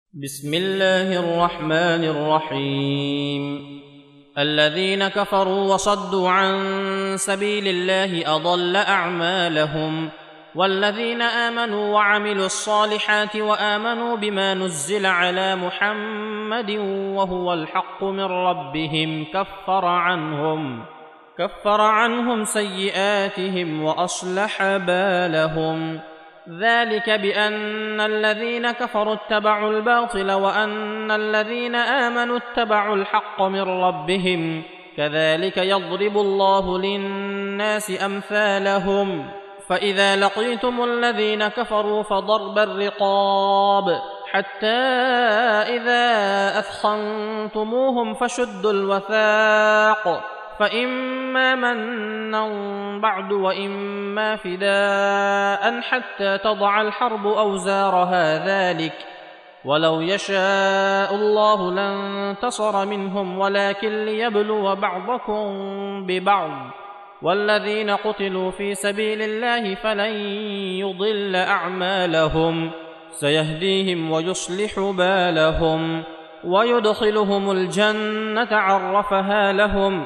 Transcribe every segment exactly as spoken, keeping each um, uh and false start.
بسم الله الرحمن الرحيم الذين كفروا وصدوا عن سبيل الله أضل أعمالهم والذين آمنوا وعملوا الصالحات وآمنوا بما نزل على محمد وهو الحق من ربهم كفر عنهم كفر عنهم سيئاتهم وأصلح بالهم ذلك بأن الذين كفروا اتبعوا الباطل وأن الذين آمنوا اتبعوا الحق من ربهم كذلك يضرب الله للناس أمثالهم فإذا لقيتم الذين كفروا فضرب الرقاب حتى إذا أثخنتموهم فشدوا الوثاق فإما منا بعد وإما فداء حتى تضع الحرب أوزارها ذلك ولو يشاء الله لانتصر منهم ولكن ليبلو بعضكم ببعض والذين قتلوا في سبيل الله فلن يضل أعمالهم سيهديهم ويصلح بالهم ويدخلهم الجنة عرفها لهم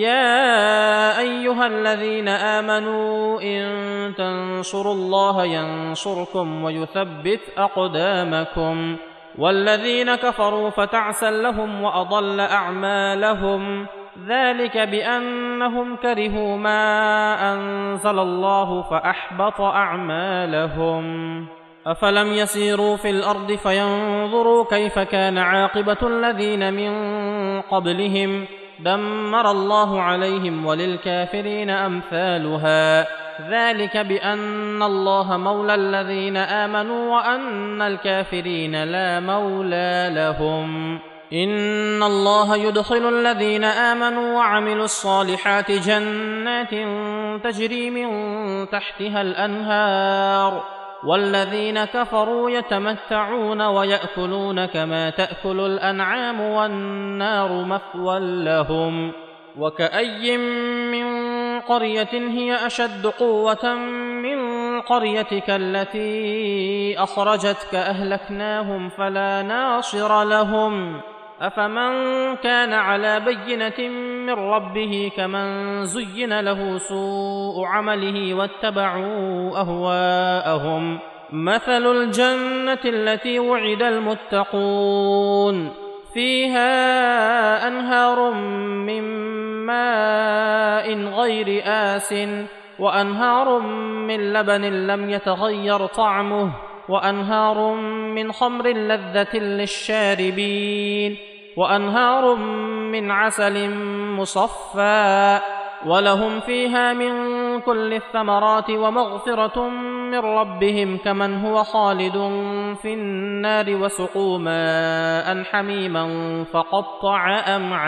يا أيها الذين آمنوا إن تنصروا الله ينصركم ويثبت أقدامكم والذين كفروا فتعسا لهم وأضل أعمالهم ذلك بأنهم كرهوا ما أنزل الله فأحبط أعمالهم أفلم يسيروا في الأرض فينظروا كيف كان عاقبة الذين من قبلهم دمر الله عليهم وللكافرين أمثالها ذلك بأن الله مولى الذين آمنوا وأن الكافرين لا مولى لهم إن الله يدخل الذين آمنوا وعملوا الصالحات جنات تجري من تحتها الأنهار والذين كفروا يتمتعون ويأكلون كما تأكل الأنعام والنار مثوى لهم وكأي من قرية هي أشد قوة من قريتك التي أخرجتك أهلكناهم فلا ناصر لهم أفمن كان على بينة من ربه كمن زين له سوء عمله واتبعوا أهواءهم مثل الجنة التي وعد المتقون فيها أنهار من ماء غير آسٍ وأنهار من لبن لم يتغير طعمه وأنهار من خمر لذة للشاربين وأنهار من عسل مصفى ولهم فيها من كل الثمرات ومغفرة من ربهم كمن هو خالد في النار وسقوا ماء حميما فقطع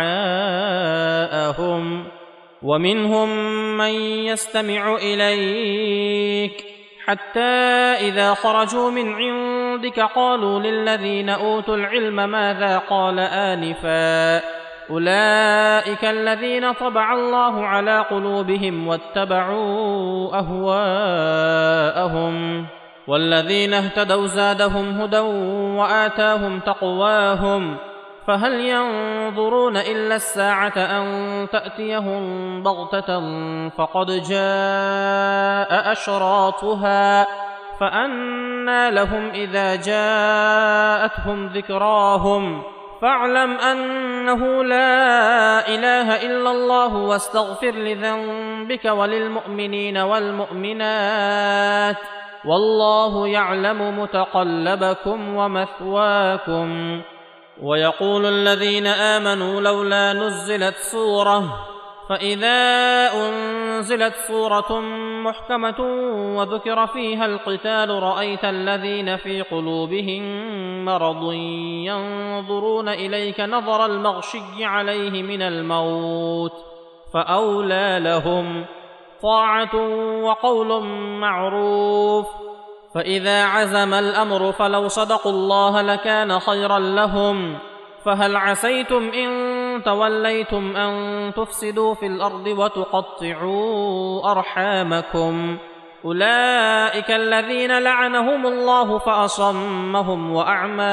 أمعاءهم ومنهم من يستمع إليك حتى إذا خرجوا من عندك قالوا للذين أوتوا العلم ماذا قال آنفا أولئك الذين طبع الله على قلوبهم واتبعوا أهواءهم والذين اهتدوا زادهم هدى وآتاهم تقواهم فهل ينظرون إلا الساعة أن تأتيهم بغتة فقد جاء أشراطها فأنى لهم إذا جاءتهم ذكراهم فاعلم أنه لا إله إلا الله واستغفر لذنبك وللمؤمنين والمؤمنات والله يعلم متقلبكم ومثواكم ويقول الذين آمنوا لولا نزلت سورة فإذا أنزلت سورة محكمة وذكر فيها القتال رأيت الذين في قلوبهم مرض ينظرون إليك نظر المغشي عليه من الموت فأولى لهم طاعة وقول معروف فإذا عزم الأمر فلو صدقوا الله لكان خيرا لهم فهل عسيتم إن توليتم أن تفسدوا في الأرض وتقطعوا أرحامكم أولئك الذين لعنهم الله فأصمهم وأعمى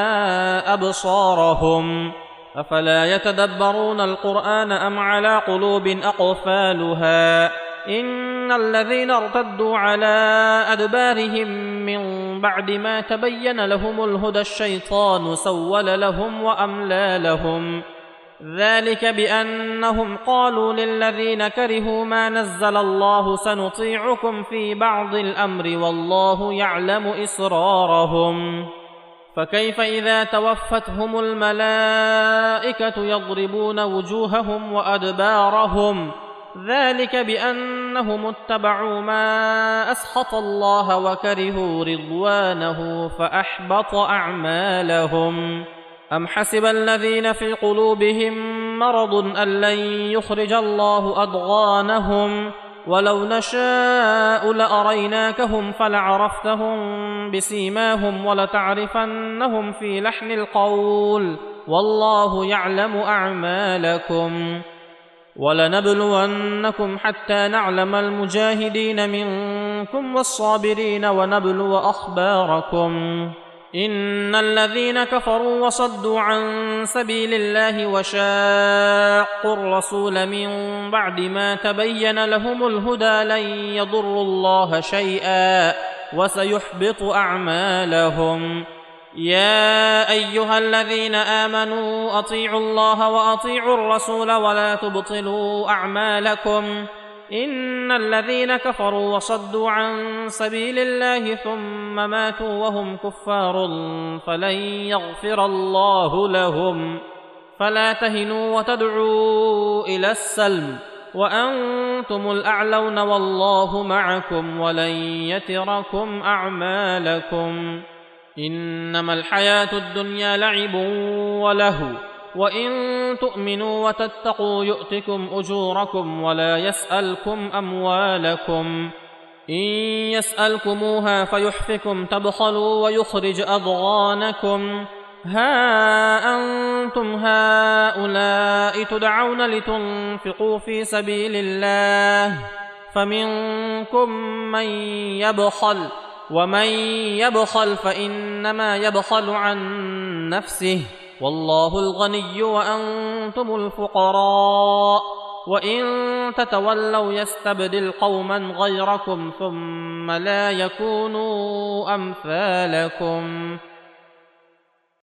أبصارهم أفلا يتدبرون القرآن أم على قلوب أقفالها إن الذين ارتدوا على أدبارهم من بعد ما تبين لهم الهدى الشيطان سول لهم وأملى لهم ذلك بأنهم قالوا للذين كرهوا ما نزل الله سنطيعكم في بعض الأمر والله يعلم إسرارهم فكيف إذا توفتهم الملائكة يضربون وجوههم وأدبارهم ذلك بأنهم اتبعوا ما أسخط الله وكرهوا رضوانه فأحبط أعمالهم أم حسب الذين في قلوبهم مرض أن لن يخرج الله أضغانهم ولو نشاء لأريناكهم فلعرفتهم بسيماهم ولتعرفنهم في لحن القول والله يعلم أعمالكم ولنبلونكم حتى نعلم المجاهدين منكم والصابرين ونبلو أخباركم إن الذين كفروا وصدوا عن سبيل الله وشاقوا الرسول من بعد ما تبين لهم الهدى لن يضروا الله شيئا وسيحبط أعمالهم يا أيها الذين آمنوا أطيعوا الله وأطيعوا الرسول ولا تبطلوا أعمالكم إن الذين كفروا وصدوا عن سبيل الله ثم ماتوا وهم كفار فلن يغفر الله لهم فلا تهنوا وتدعوا إلى السلم وأنتم الأعلون والله معكم ولن يتركم أعمالكم إنما الحياة الدنيا لعب ولهو وإن تؤمنوا وتتقوا يؤتكم أجوركم ولا يسألكم أموالكم إن يسألكموها فيحفكم تبخلوا ويخرج أضغانكم ها أنتم هؤلاء تدعون لتنفقوا في سبيل الله فمنكم من يبخل ومن يبخل فإنما يبخل عن نفسه والله الغني وأنتم الفقراء وإن تتولوا يستبدل قوما غيركم ثم لا يكونوا أمثالكم